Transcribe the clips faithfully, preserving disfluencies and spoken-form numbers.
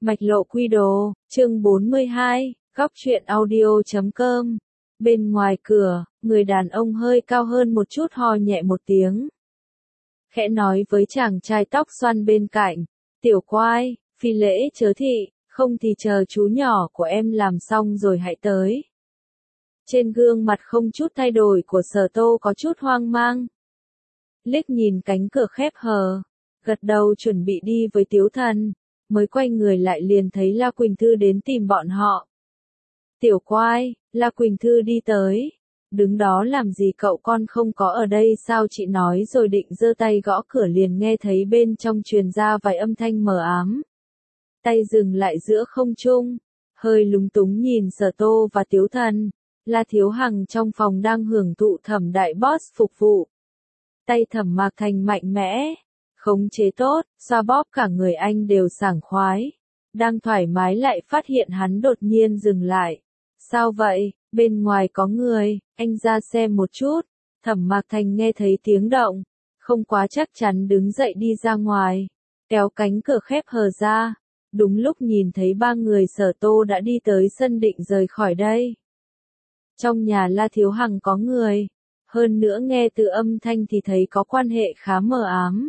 Mạch lộ quy đồ, chương bốn mươi hai, góc truyện audio chấm com. Bên ngoài cửa, người đàn ông hơi cao hơn một chút ho nhẹ một tiếng. Khẽ nói với chàng trai tóc xoăn bên cạnh, tiểu quai, phi lễ chớ thị, không thì chờ chú nhỏ của em làm xong rồi hãy tới. Trên gương mặt không chút thay đổi của Sở Tô có chút hoang mang. Liếc nhìn cánh cửa khép hờ, gật đầu chuẩn bị đi với Tiếu Thần, mới quay người lại liền thấy La Quỳnh Thư đến tìm bọn họ. Tiểu quai, La Quỳnh Thư đi tới, đứng đó làm gì cậu con không có ở đây sao chị nói rồi định giơ tay gõ cửa liền nghe thấy bên trong truyền ra vài âm thanh mờ ám. Tay dừng lại giữa không trung, hơi lúng túng nhìn Sở Tô và Tiếu Thần, La Thiếu Hằng trong phòng đang hưởng thụ Thẩm đại boss phục vụ. Tay Thẩm Mạc Thành mạnh mẽ, khống chế tốt, xoa bóp cả người anh đều sảng khoái. Đang thoải mái lại phát hiện hắn đột nhiên dừng lại. Sao vậy, bên ngoài có người, anh ra xem một chút. Thẩm Mạc Thành nghe thấy tiếng động, không quá chắc chắn đứng dậy đi ra ngoài, kéo cánh cửa khép hờ ra. Đúng lúc nhìn thấy ba người Sở Tô đã đi tới sân định rời khỏi đây. Trong nhà La Thiếu Hằng có người, hơn nữa nghe từ âm thanh thì thấy có quan hệ khá mờ ám.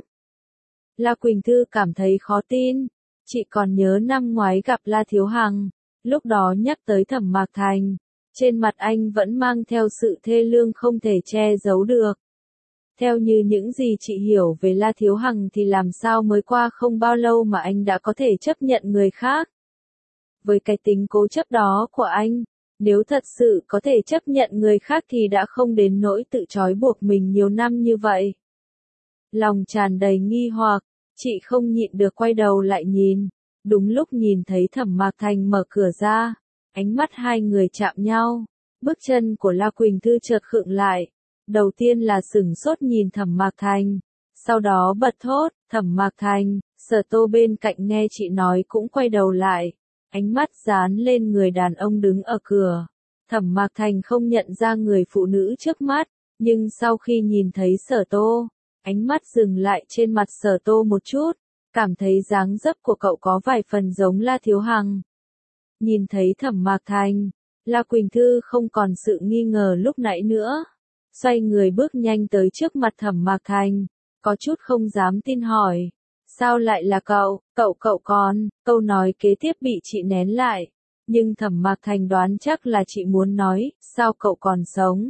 La Quỳnh Thư cảm thấy khó tin, chị còn nhớ năm ngoái gặp La Thiếu Hằng, lúc đó nhắc tới Thẩm Mạc Thành, trên mặt anh vẫn mang theo sự thê lương không thể che giấu được. Theo như những gì chị hiểu về La Thiếu Hằng thì làm sao mới qua không bao lâu mà anh đã có thể chấp nhận người khác. Với cái tính cố chấp đó của anh, nếu thật sự có thể chấp nhận người khác thì đã không đến nỗi tự trói buộc mình nhiều năm như vậy. Lòng tràn đầy nghi hoặc, chị không nhịn được quay đầu lại nhìn, đúng lúc nhìn thấy Thẩm Mạc Thành mở cửa ra, ánh mắt hai người chạm nhau, bước chân của La Quỳnh Thư chợt khựng lại, đầu tiên là sửng sốt nhìn Thẩm Mạc Thành, sau đó bật thốt, Thẩm Mạc Thành. Sở Tô bên cạnh nghe chị nói cũng quay đầu lại, ánh mắt dán lên người đàn ông đứng ở cửa. Thẩm Mạc Thành không nhận ra người phụ nữ trước mắt, nhưng sau khi nhìn thấy Sở Tô, ánh mắt dừng lại trên mặt Sở Tô một chút, cảm thấy dáng dấp của cậu có vài phần giống La Thiếu Hằng. Nhìn thấy Thẩm Mạc Thành, La Quỳnh Thư không còn sự nghi ngờ lúc nãy nữa, xoay người bước nhanh tới trước mặt Thẩm Mạc Thành, có chút không dám tin hỏi, sao lại là cậu, cậu cậu con, câu nói kế tiếp bị chị nén lại, nhưng Thẩm Mạc Thành đoán chắc là chị muốn nói, sao cậu còn sống.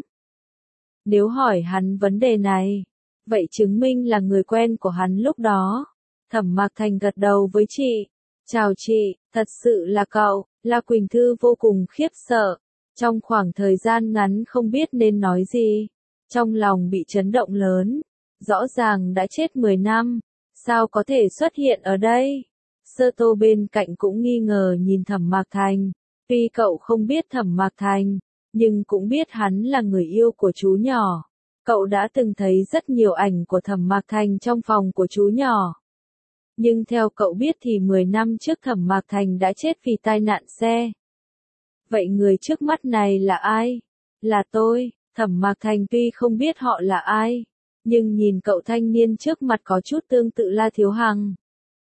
Nếu hỏi hắn vấn đề này, vậy chứng minh là người quen của hắn lúc đó. Thẩm Mạc Thành gật đầu với chị, chào chị, thật sự là cậu. La Quỳnh Thư vô cùng khiếp sợ, trong khoảng thời gian ngắn không biết nên nói gì, trong lòng bị chấn động lớn, rõ ràng đã chết mười năm, sao có thể xuất hiện ở đây. Sở Tô bên cạnh cũng nghi ngờ nhìn Thẩm Mạc Thành, tuy cậu không biết Thẩm Mạc Thành, nhưng cũng biết hắn là người yêu của chú nhỏ. Cậu đã từng thấy rất nhiều ảnh của Thẩm Mạc Thành trong phòng của chú nhỏ. Nhưng theo cậu biết thì mười năm trước Thẩm Mạc Thành đã chết vì tai nạn xe. Vậy người trước mắt này là ai? Là tôi. Thẩm Mạc Thành tuy không biết họ là ai, nhưng nhìn cậu thanh niên trước mặt có chút tương tự La Thiếu Hằng.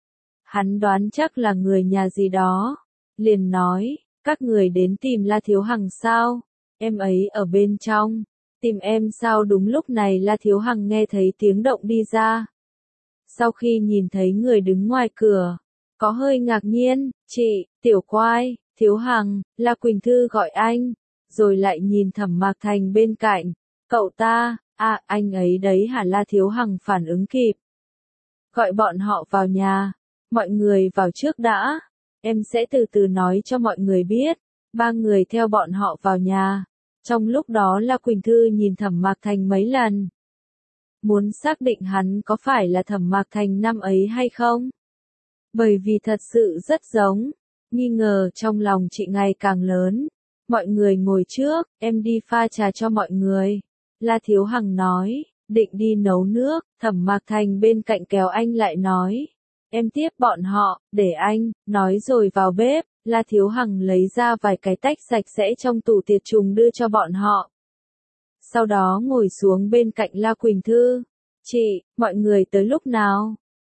Hắn đoán chắc là người nhà gì đó, liền nói, các người đến tìm La Thiếu Hằng sao? Em ấy ở bên trong. Tìm em sao? Đúng lúc này La Thiếu Hằng nghe thấy tiếng động đi ra. Sau khi nhìn thấy người đứng ngoài cửa, có hơi ngạc nhiên, chị, tiểu quai, Thiếu Hằng, La Quỳnh Thư gọi anh, rồi lại nhìn Thẩm Mạc Thành bên cạnh, cậu ta, à, anh ấy đấy hả? La Thiếu Hằng phản ứng kịp. Gọi bọn họ vào nhà, mọi người vào trước đã, em sẽ từ từ nói cho mọi người biết. Ba người theo bọn họ vào nhà, trong lúc đó La Quỳnh Thư nhìn Thẩm Mạc Thành mấy lần. Muốn xác định hắn có phải là Thẩm Mạc Thành năm ấy hay không? Bởi vì thật sự rất giống, nghi ngờ trong lòng chị ngày càng lớn. Mọi người ngồi trước, em đi pha trà cho mọi người. La Thiếu Hằng nói, định đi nấu nước, Thẩm Mạc Thành bên cạnh kéo anh lại nói, em tiếp bọn họ, để anh, nói rồi vào bếp. La Thiếu Hằng lấy ra vài cái tách sạch sẽ trong tủ tiệt trùng đưa cho bọn họ. Sau đó ngồi xuống bên cạnh La Quỳnh Thư. Chị, mọi người tới lúc nào?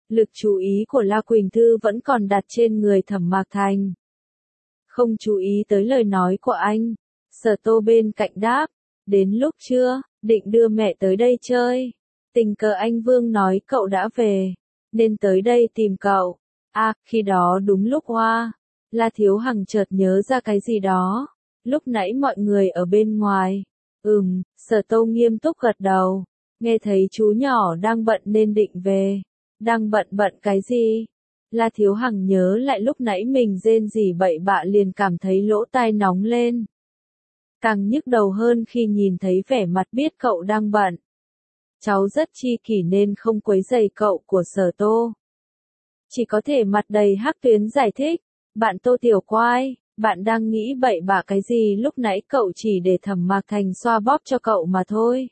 Lực chú ý của La Quỳnh Thư vẫn còn đặt trên người Thẩm Mạc Thành. Không chú ý tới lời nói của anh. Sở Tô bên cạnh đáp, đến lúc trưa, định đưa mẹ tới đây chơi. Tình cờ anh Vương nói cậu đã về, nên tới đây tìm cậu. À, khi đó đúng lúc Hoa, La Thiếu Hằng chợt nhớ ra cái gì đó. Lúc nãy mọi người ở bên ngoài. Ừm, Sở Tô nghiêm túc gật đầu. Nghe thấy chú nhỏ đang bận nên định về. Đang bận bận cái gì? La Thiếu Hằng nhớ lại lúc nãy mình rên rỉ bậy bạ liền cảm thấy lỗ tai nóng lên. Càng nhức đầu hơn khi nhìn thấy vẻ mặt biết cậu đang bận. Cháu rất chi kỷ nên không quấy rầy cậu của Sở Tô. Chỉ có thể mặt đầy hắc tuyến giải thích. Bạn Tô Tiểu Quai, bạn đang nghĩ bậy bạ cái gì lúc nãy cậu chỉ để Thẩm Mạc Thành xoa bóp cho cậu mà thôi.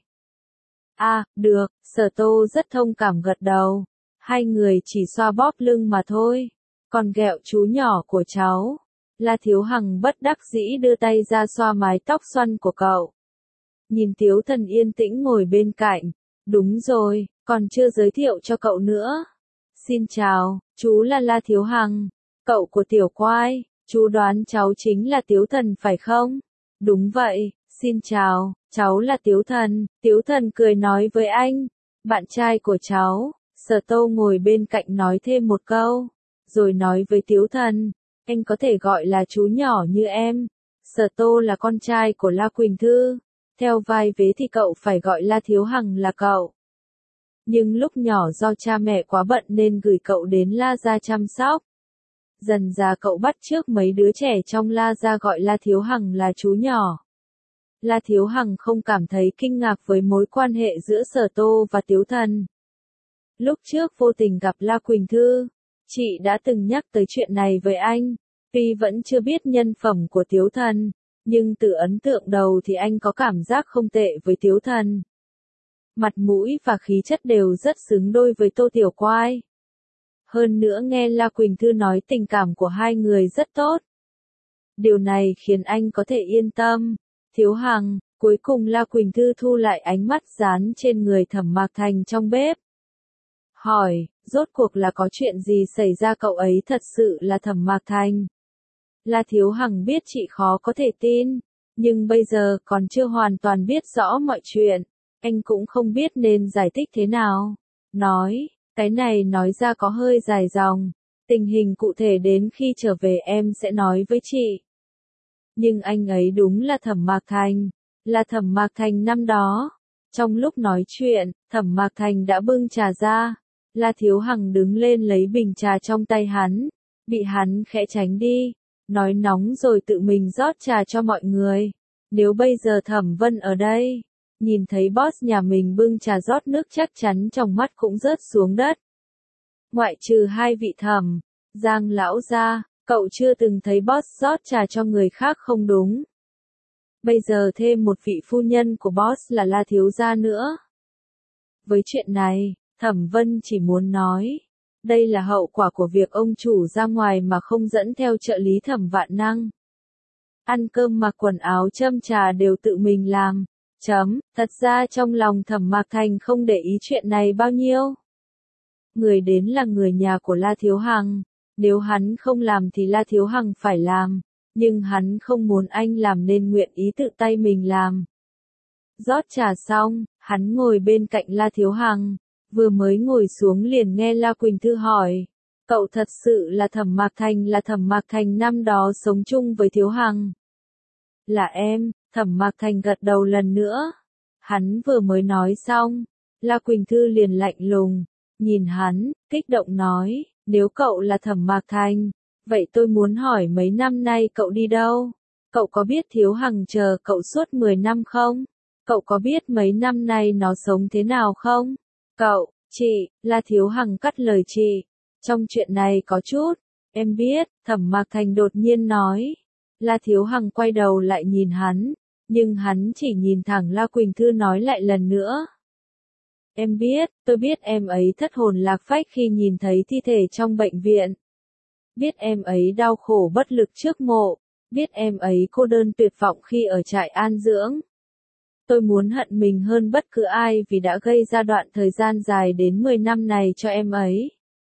À, được, Sở Tô rất thông cảm gật đầu. Hai người chỉ xoa bóp lưng mà thôi. Còn ghẹo chú nhỏ của cháu. La Thiếu Hằng bất đắc dĩ đưa tay ra xoa mái tóc xoăn của cậu. Nhìn Tiếu Thần yên tĩnh ngồi bên cạnh. Đúng rồi, còn chưa giới thiệu cho cậu nữa. Xin chào, chú là La Thiếu Hằng, cậu của Tiểu Quai. Chú đoán cháu chính là Tiếu Thần phải không? Đúng vậy, xin chào, cháu là Tiếu Thần. Tiếu Thần cười nói với anh, bạn trai của cháu. Sở Tô ngồi bên cạnh nói thêm một câu, rồi nói với Tiếu Thần, anh có thể gọi là chú nhỏ như em. Sở Tô là con trai của La Quỳnh Thư, theo vai vế thì cậu phải gọi La Thiếu Hằng là cậu. Nhưng lúc nhỏ do cha mẹ quá bận nên gửi cậu đến La Gia chăm sóc. Dần dà cậu bắt chước mấy đứa trẻ trong La Gia gọi La Thiếu Hằng là chú nhỏ. La Thiếu Hằng không cảm thấy kinh ngạc với mối quan hệ giữa Sở Tô và Tiếu Thần. Lúc trước vô tình gặp La Quỳnh Thư, chị đã từng nhắc tới chuyện này với anh, tuy vẫn chưa biết nhân phẩm của Tiếu Thần, nhưng từ ấn tượng đầu thì anh có cảm giác không tệ với Tiếu Thần. Mặt mũi và khí chất đều rất xứng đôi với Tô Tiểu Quai. Hơn nữa nghe La Quỳnh Thư nói tình cảm của hai người rất tốt. Điều này khiến anh có thể yên tâm. Thiếu Hằng, cuối cùng La Quỳnh Thư thu lại ánh mắt dán trên người Thẩm Mạc Thành trong bếp. Hỏi, rốt cuộc là có chuyện gì xảy ra cậu ấy thật sự là Thẩm Mạc Thành? La Thiếu Hằng biết chị khó có thể tin, nhưng bây giờ còn chưa hoàn toàn biết rõ mọi chuyện, anh cũng không biết nên giải thích thế nào. Nói, cái này nói ra có hơi dài dòng, tình hình cụ thể đến khi trở về em sẽ nói với chị. Nhưng anh ấy đúng là Thẩm Mạc Thành, là Thẩm Mạc Thành năm đó. Trong lúc nói chuyện, Thẩm Mạc Thành đã bưng trà ra. La Thiếu Hằng đứng lên lấy bình trà trong tay hắn, bị hắn khẽ tránh đi, nói nóng rồi tự mình rót trà cho mọi người. Nếu bây giờ Thẩm Vân ở đây, nhìn thấy boss nhà mình bưng trà rót nước chắc chắn trong mắt cũng rớt xuống đất. Ngoại trừ hai vị Thẩm, Giang lão gia, cậu chưa từng thấy boss rót trà cho người khác không đúng. Bây giờ thêm một vị phu nhân của boss là La Thiếu gia nữa. Với chuyện này, Thẩm Vân chỉ muốn nói, đây là hậu quả của việc ông chủ ra ngoài mà không dẫn theo trợ lý Thẩm Vạn Năng. Ăn cơm mặc quần áo châm trà đều tự mình làm. Chấm, thật ra trong lòng Thẩm Mạc Thành không để ý chuyện này bao nhiêu. Người đến là người nhà của La Thiếu Hằng, nếu hắn không làm thì La Thiếu Hằng phải làm, nhưng hắn không muốn anh làm nên nguyện ý tự tay mình làm. Rót trà xong, hắn ngồi bên cạnh La Thiếu Hằng. Vừa mới ngồi xuống liền nghe La Quỳnh Thư hỏi, cậu thật sự là Thẩm Mạc Thành là Thẩm Mạc Thành năm đó sống chung với Thiếu Hằng. Là em, Thẩm Mạc Thành gật đầu lần nữa. Hắn vừa mới nói xong, La Quỳnh Thư liền lạnh lùng, nhìn hắn, kích động nói, nếu cậu là Thẩm Mạc Thành, vậy tôi muốn hỏi mấy năm nay cậu đi đâu? Cậu có biết Thiếu Hằng chờ cậu suốt mười năm không? Cậu có biết mấy năm nay nó sống thế nào không? Cậu, chị, La Thiếu Hằng cắt lời chị. Trong chuyện này có chút, em biết, Thẩm Mạc Thành đột nhiên nói. La Thiếu Hằng quay đầu lại nhìn hắn, nhưng hắn chỉ nhìn thẳng La Quỳnh Thư nói lại lần nữa. Em biết, tôi biết em ấy thất hồn lạc phách khi nhìn thấy thi thể trong bệnh viện. Biết em ấy đau khổ bất lực trước mộ, biết em ấy cô đơn tuyệt vọng khi ở trại an dưỡng. Tôi muốn hận mình hơn bất cứ ai vì đã gây ra đoạn thời gian dài đến mười năm này cho em ấy.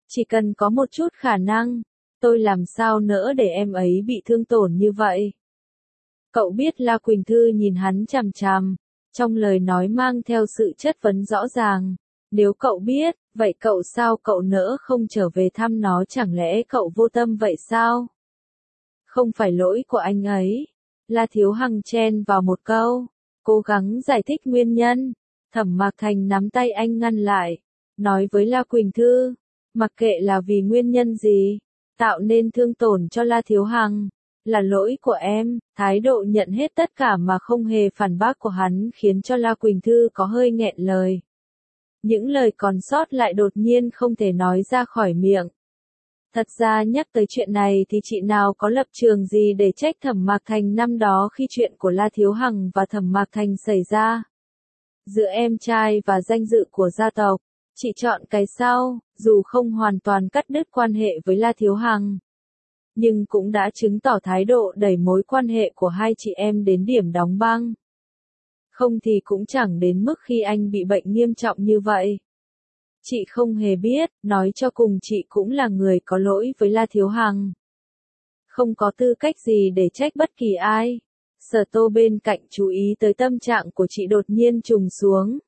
Chỉ cần có một chút khả năng, tôi làm sao nỡ để em ấy bị thương tổn như vậy. Cậu biết La Quỳnh Thư nhìn hắn chằm chằm, trong lời nói mang theo sự chất vấn rõ ràng. Nếu cậu biết, vậy cậu sao cậu nỡ không trở về thăm nó, chẳng lẽ cậu vô tâm vậy sao? Không phải lỗi của anh ấy. La Thiếu Hằng chen vào một câu, cố gắng giải thích nguyên nhân. Thẩm Mạc Thành nắm tay anh ngăn lại, nói với La Quỳnh Thư, mặc kệ là vì nguyên nhân gì, tạo nên thương tổn cho La Thiếu Hằng, là lỗi của em. Thái độ nhận hết tất cả mà không hề phản bác của hắn khiến cho La Quỳnh Thư có hơi nghẹn lời. Những lời còn sót lại đột nhiên không thể nói ra khỏi miệng. Thật ra nhắc tới chuyện này thì chị nào có lập trường gì để trách Thẩm Mạc Thành năm đó khi chuyện của La Thiếu Hằng và Thẩm Mạc Thành xảy ra. Giữa em trai và danh dự của gia tộc, chị chọn cái sau, dù không hoàn toàn cắt đứt quan hệ với La Thiếu Hằng, nhưng cũng đã chứng tỏ thái độ đẩy mối quan hệ của hai chị em đến điểm đóng băng. Không thì cũng chẳng đến mức khi anh bị bệnh nghiêm trọng như vậy. Chị không hề biết, nói cho cùng chị cũng là người có lỗi với La Thiếu Hằng. Không có tư cách gì để trách bất kỳ ai. Sở Tô bên cạnh chú ý tới tâm trạng của chị đột nhiên trùng xuống.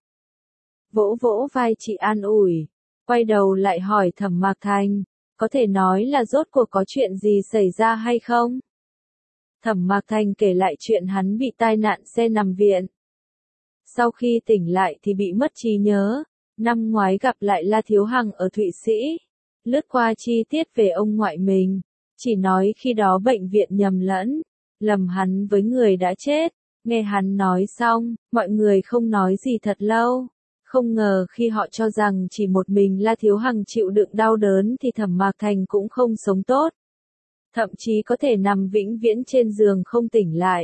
Vỗ vỗ vai chị an ủi, quay đầu lại hỏi Thẩm Mạc Thành, có thể nói là rốt cuộc có chuyện gì xảy ra hay không? Thẩm Mạc Thành kể lại chuyện hắn bị tai nạn xe nằm viện. Sau khi tỉnh lại thì bị mất trí nhớ, năm ngoái gặp lại La Thiếu Hằng ở Thụy Sĩ, lướt qua chi tiết về ông ngoại mình, chỉ nói khi đó bệnh viện nhầm lẫn, lầm hắn với người đã chết. Nghe hắn nói xong, mọi người không nói gì thật lâu. Không ngờ khi họ cho rằng chỉ một mình La Thiếu Hằng chịu đựng đau đớn thì Thẩm Mạc Thành cũng không sống tốt. Thậm chí có thể nằm vĩnh viễn trên giường không tỉnh lại.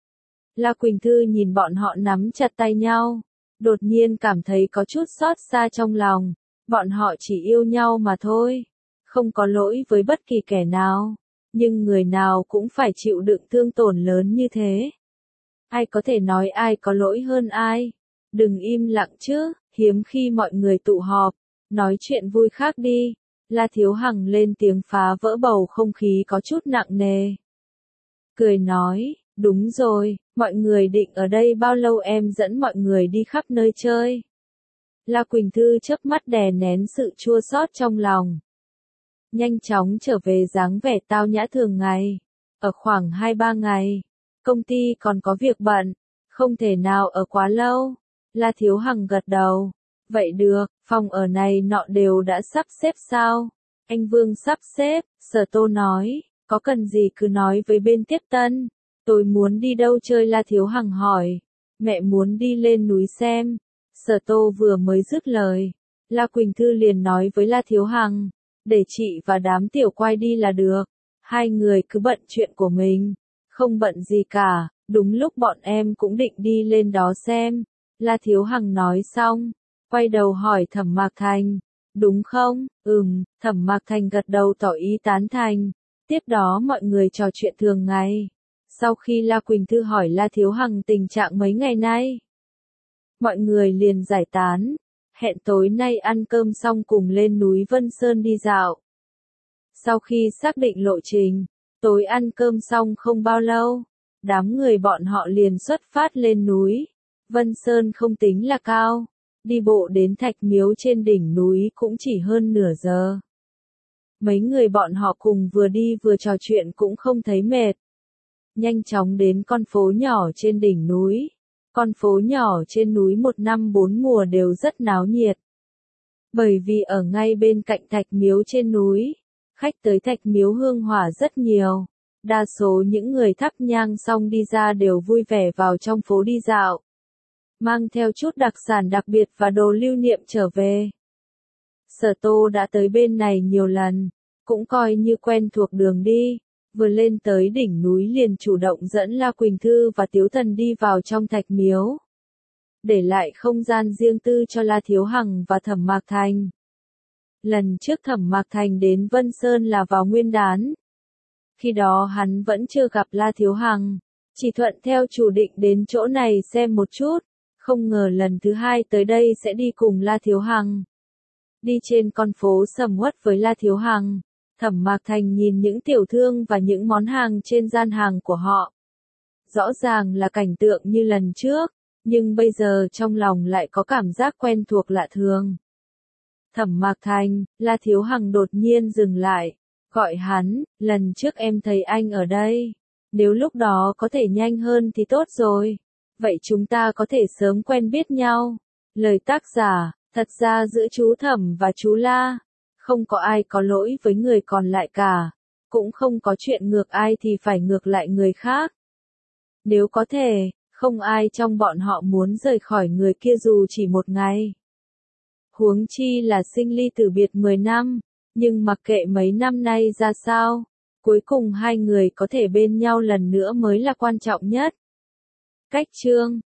La Quỳnh Thư nhìn bọn họ nắm chặt tay nhau, đột nhiên cảm thấy có chút xót xa trong lòng. Bọn họ chỉ yêu nhau mà thôi, không có lỗi với bất kỳ kẻ nào, nhưng người nào cũng phải chịu đựng thương tổn lớn như thế. Ai có thể nói ai có lỗi hơn ai? Đừng im lặng chứ, hiếm khi mọi người tụ họp, nói chuyện vui khác đi. La Thiếu Hằng lên tiếng phá vỡ bầu không khí có chút nặng nề. Cười nói, đúng rồi, mọi người định ở đây bao lâu, em dẫn mọi người đi khắp nơi chơi. La Quỳnh Thư chớp mắt đè nén sự chua xót trong lòng. Nhanh chóng trở về dáng vẻ tao nhã thường ngày. Ở khoảng hai ba ngày, công ty còn có việc bận, không thể nào ở quá lâu. La Thiếu Hằng gật đầu. Vậy được, phòng ở này nọ đều đã sắp xếp sao? Anh Vương sắp xếp, Sở Tô nói, có cần gì cứ nói với bên tiếp tân. Tôi muốn đi đâu chơi? La Thiếu Hằng hỏi. Mẹ muốn đi lên núi xem. Sở Tô vừa mới dứt lời, La Quỳnh Thư liền nói với La Thiếu Hằng, để chị và đám tiểu quay đi là được. Hai người cứ bận chuyện của mình, không bận gì cả, đúng lúc bọn em cũng định đi lên đó xem. La Thiếu Hằng nói xong, quay đầu hỏi Thẩm Mạc Thành, đúng không? Ừm, Thẩm Mạc Thành gật đầu tỏ ý tán thành. Tiếp đó mọi người trò chuyện thường ngày. Sau khi La Quỳnh Thư hỏi La Thiếu Hằng tình trạng mấy ngày nay, mọi người liền giải tán, hẹn tối nay ăn cơm xong cùng lên núi Vân Sơn đi dạo. Sau khi xác định lộ trình, tối ăn cơm xong không bao lâu, đám người bọn họ liền xuất phát lên núi. Vân Sơn không tính là cao, đi bộ đến Thạch Miếu trên đỉnh núi cũng chỉ hơn nửa giờ. Mấy người bọn họ cùng vừa đi vừa trò chuyện cũng không thấy mệt. Nhanh chóng đến con phố nhỏ trên đỉnh núi. Con phố nhỏ trên núi một năm bốn mùa đều rất náo nhiệt. Bởi vì ở ngay bên cạnh Thạch Miếu trên núi, khách tới Thạch Miếu hương hỏa rất nhiều. Đa số những người thắp nhang xong đi ra đều vui vẻ vào trong phố đi dạo, mang theo chút đặc sản đặc biệt và đồ lưu niệm trở về. Sở Tô đã tới bên này nhiều lần, cũng coi như quen thuộc đường đi. Vừa lên tới đỉnh núi liền chủ động dẫn La Quỳnh Thư và Tiếu Thần đi vào trong Thạch Miếu, để lại không gian riêng tư cho La Thiếu Hằng và Thẩm Mạc Thành. Lần trước Thẩm Mạc Thành đến Vân Sơn là vào Nguyên Đán. Khi đó hắn vẫn chưa gặp La Thiếu Hằng, chỉ thuận theo chủ định đến chỗ này xem một chút, không ngờ lần thứ hai tới đây sẽ đi cùng La Thiếu Hằng. Đi trên con phố sầm uất với La Thiếu Hằng, Thẩm Mạc Thành nhìn những tiểu thương và những món hàng trên gian hàng của họ. Rõ ràng là cảnh tượng như lần trước, nhưng bây giờ trong lòng lại có cảm giác quen thuộc lạ thường. Thẩm Mạc Thành, La Thiếu Hằng đột nhiên dừng lại, gọi hắn, lần trước em thấy anh ở đây. Nếu lúc đó có thể nhanh hơn thì tốt rồi. Vậy chúng ta có thể sớm quen biết nhau. Lời tác giả, thật ra giữa chú Thẩm và chú La, không có ai có lỗi với người còn lại cả. Cũng không có chuyện ngược ai thì phải ngược lại người khác. Nếu có thể, không ai trong bọn họ muốn rời khỏi người kia dù chỉ một ngày. Huống chi là sinh ly tử biệt mười năm, nhưng mặc kệ mấy năm nay ra sao, cuối cùng hai người có thể bên nhau lần nữa mới là quan trọng nhất. Cách chương